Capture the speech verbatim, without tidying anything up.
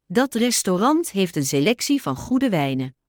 Dat restaurant heeft een selectie van goede wijnen.